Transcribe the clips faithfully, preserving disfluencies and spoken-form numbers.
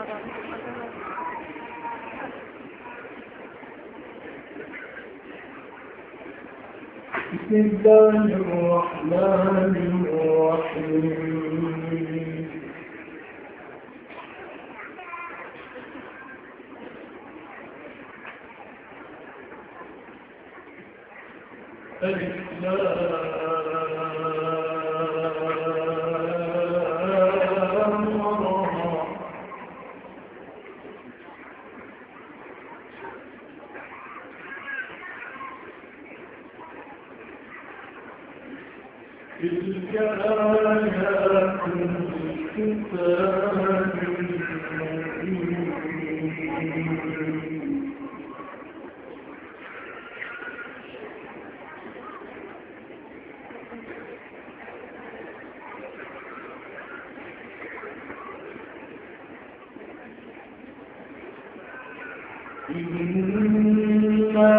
بسم الله الرحمن الرحيم تلك آيات الكتاب المبين إنا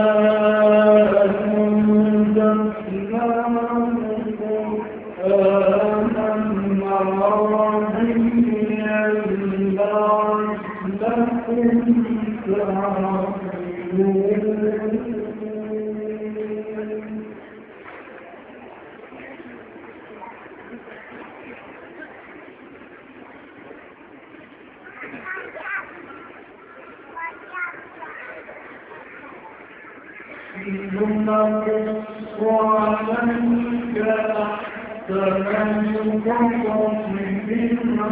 نقص عليك أحسن القصص بما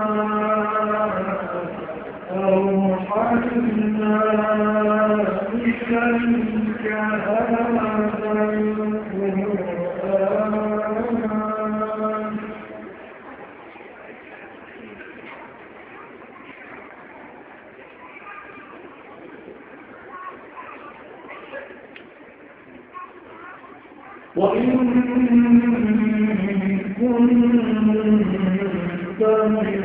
أوحينا إليك هذا القرآن وإن كنت من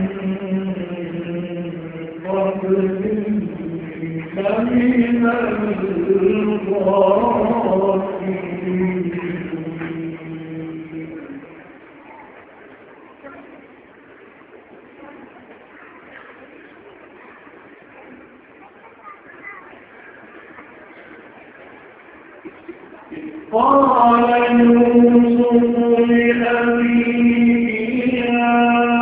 قبله لمن الغافلين قال يوسف لأبيه يا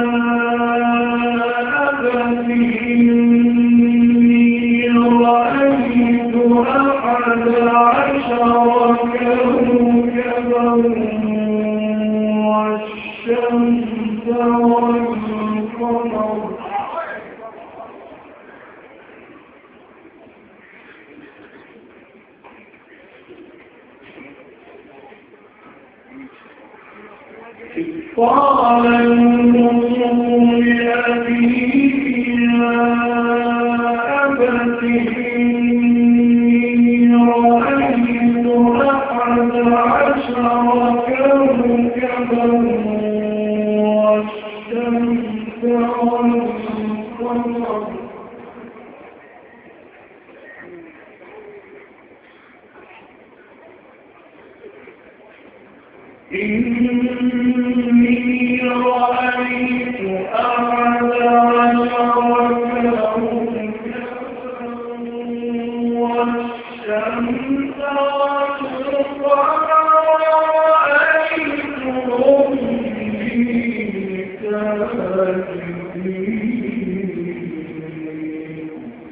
أبت إني رأيت أحد عشر كوكبا والشمس والقمر قال يوسف لأبيه يا أبت إني رأيت أحد عشر كوكبا والشمس والقمر إني رأيت أحد عشر كوكبا والشمس والقمر رأيتهم لي ساجدين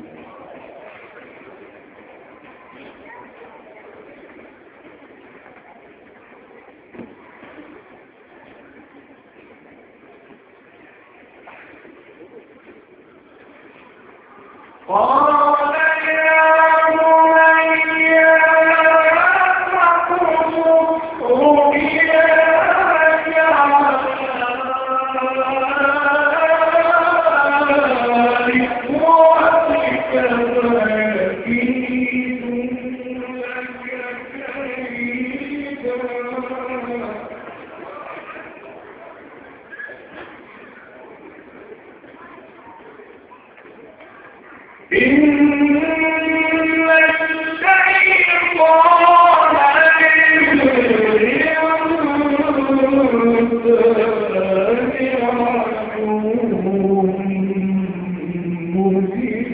قال يا بني تقص رؤياك على إخوتك فيكيدوا لك كيدا إن الشيطان للإنسان عدو مبين